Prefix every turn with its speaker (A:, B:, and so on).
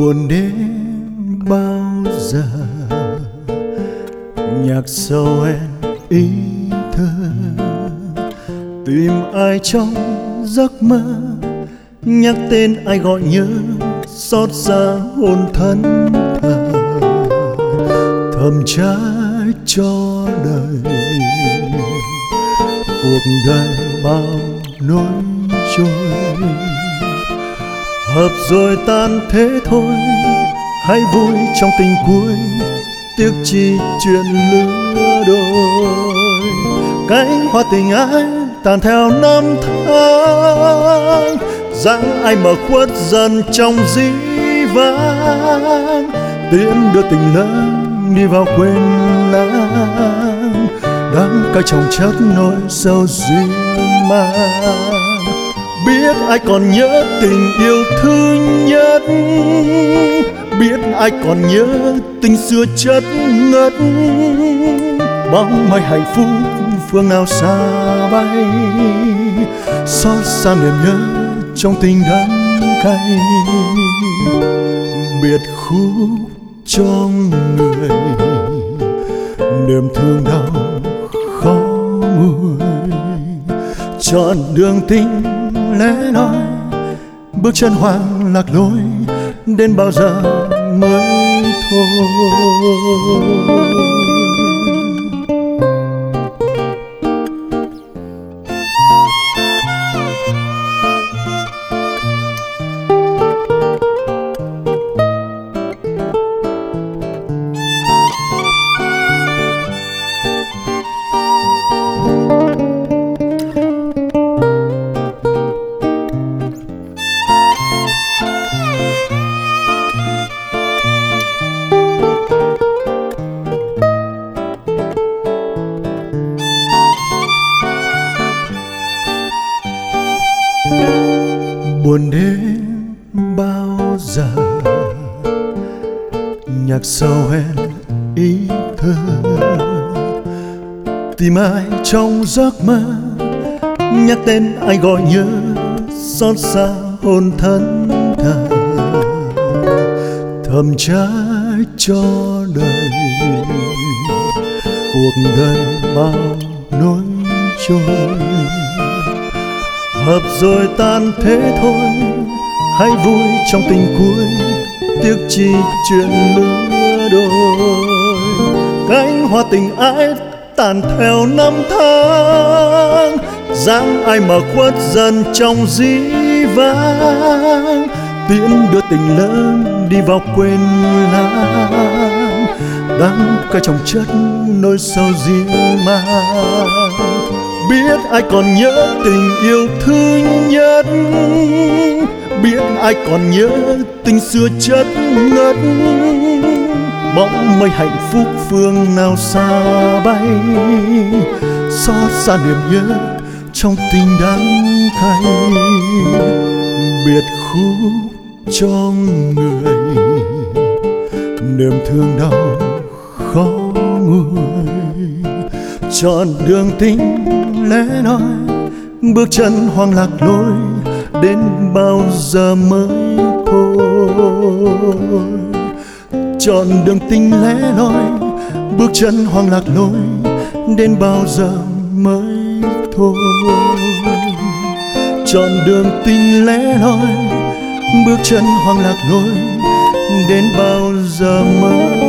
A: buồn đến bao giờ, nhạc sâu en ý thơ, tìm ai trong giấc mơ, nhắc tên ai gọi nhớ, xót xa hồn thân thờ, thầm trái cho đời. Cuộc đời bao nỗi trôi, hợp rồi tan thế thôi, hãy vui trong tình cuối, tiếc chi chuyện lứa đôi. Cánh hoa tình ái tàn theo năm tháng, dáng ai mở khuất dần trong dĩ vãng, tiễn đưa tình lớn đi vào quên lãng, đắng cay chồng chất nỗi sầu duyên mang. Biết ai còn nhớ tình yêu thứ nhất, biết ai còn nhớ tình xưa chất ngất, bóng mây hạnh phúc phương nào xa bay, xót xa niềm nhớ trong tình đắng cay. Biệt khúc cho người, niềm thương đau khó nguôi, chọn đường tình lẽ loi, bước chân hoang lạc lối, đến bao giờ mới thôi. Buồn đến bao giờ, nhạc sâu en ý thơ, tìm ai trong giấc mơ, nhắc tên ai gọi nhớ, xót xa hồn thân thờ, thầm trái cho đời. Cuộc đời bao nỗi trôi, hợp rồi tan thế thôi, hãy vui trong tình cuối, tiếc chi chuyện lứa đôi. Cánh hoa tình ái tàn theo năm tháng, dáng ai mở khuất dần trong dĩ vãng, tiễn đưa tình lớn đi vào quên lãng, đắng cay chồng chất nỗi sầu riêng mang. Biết ai còn nhớ tình yêu thứ nhất, biết ai còn nhớ tình xưa chất ngất, bóng mây hạnh phúc phương nào xa bay, xót xa niềm nhớ trong tình đắng cay. Biệt khúc cho người, niềm thương đau khó nguôi, chọn đường tình lẽ loi, bước chân hoang lạc lối, đến bao giờ mới thôi. Chọn đường tình lẽ loi, bước chân hoang lạc lối, đến bao giờ mới thôi. Chọn đường tình lẽ loi, bước chân hoang lạc lối, đến bao giờ mới